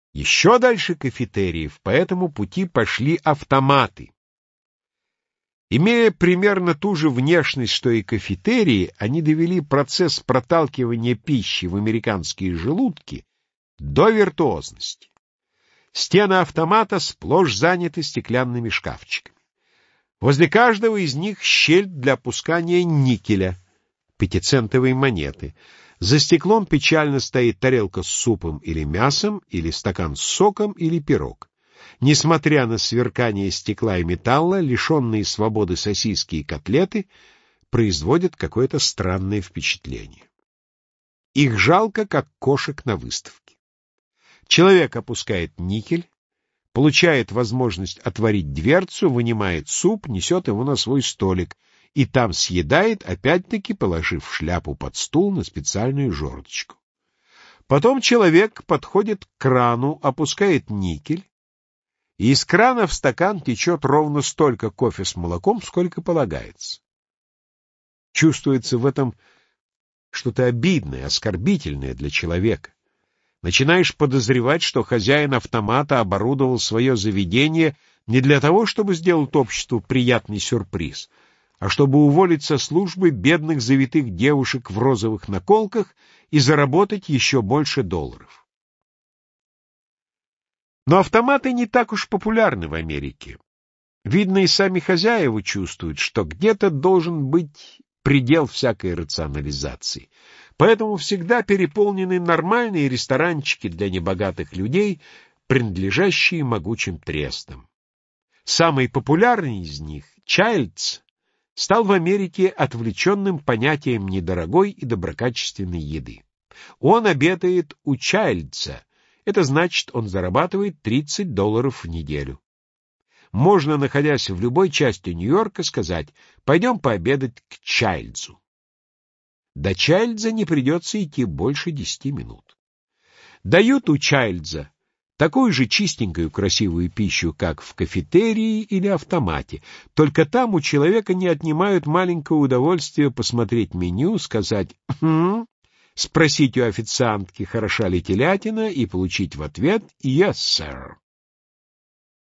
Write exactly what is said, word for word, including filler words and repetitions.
Еще дальше кафетериев по этому пути пошли автоматы. Имея примерно ту же внешность, что и кафетерии, они довели процесс проталкивания пищи в американские желудки до виртуозности. Стены автомата сплошь заняты стеклянными шкафчиками. Возле каждого из них щель для опускания никеля, пятицентовой монеты. За стеклом печально стоит тарелка с супом или мясом, или стакан с соком, или пирог. Несмотря на сверкание стекла и металла, лишенные свободы сосиски и котлеты производят какое-то странное впечатление. Их жалко, как кошек на выставке. Человек опускает никель, получает возможность отворить дверцу, вынимает суп, несет его на свой столик и там съедает, опять-таки положив шляпу под стул на специальную жердочку. Потом человек подходит к крану, опускает никель, и из крана в стакан течет ровно столько кофе с молоком, сколько полагается. Чувствуется в этом что-то обидное, оскорбительное для человека. Начинаешь подозревать, что хозяин автомата оборудовал свое заведение не для того, чтобы сделать обществу приятный сюрприз, а чтобы уволить со службы бедных завитых девушек в розовых наколках и заработать еще больше долларов. Но автоматы не так уж популярны в Америке. Видно, и сами хозяева чувствуют, что где-то должен быть предел всякой рационализации. Поэтому всегда переполнены нормальные ресторанчики для небогатых людей, принадлежащие могучим трестам. Самый популярный из них, Child's, стал в Америке отвлеченным понятием недорогой и доброкачественной еды. Он обедает у Child'са. Это значит, он зарабатывает тридцать долларов в неделю. Можно, находясь в любой части Нью-Йорка, сказать: «Пойдем пообедать к Чайльдсу». До Чайльдса не придется идти больше десяти минут. Дают у Чайльдса такую же чистенькую красивую пищу, как в кафетерии или автомате, только там у человека не отнимают маленького удовольствия посмотреть меню, сказать «хм», спросить у официантки, хороша ли телятина, и получить в ответ «yes, sir».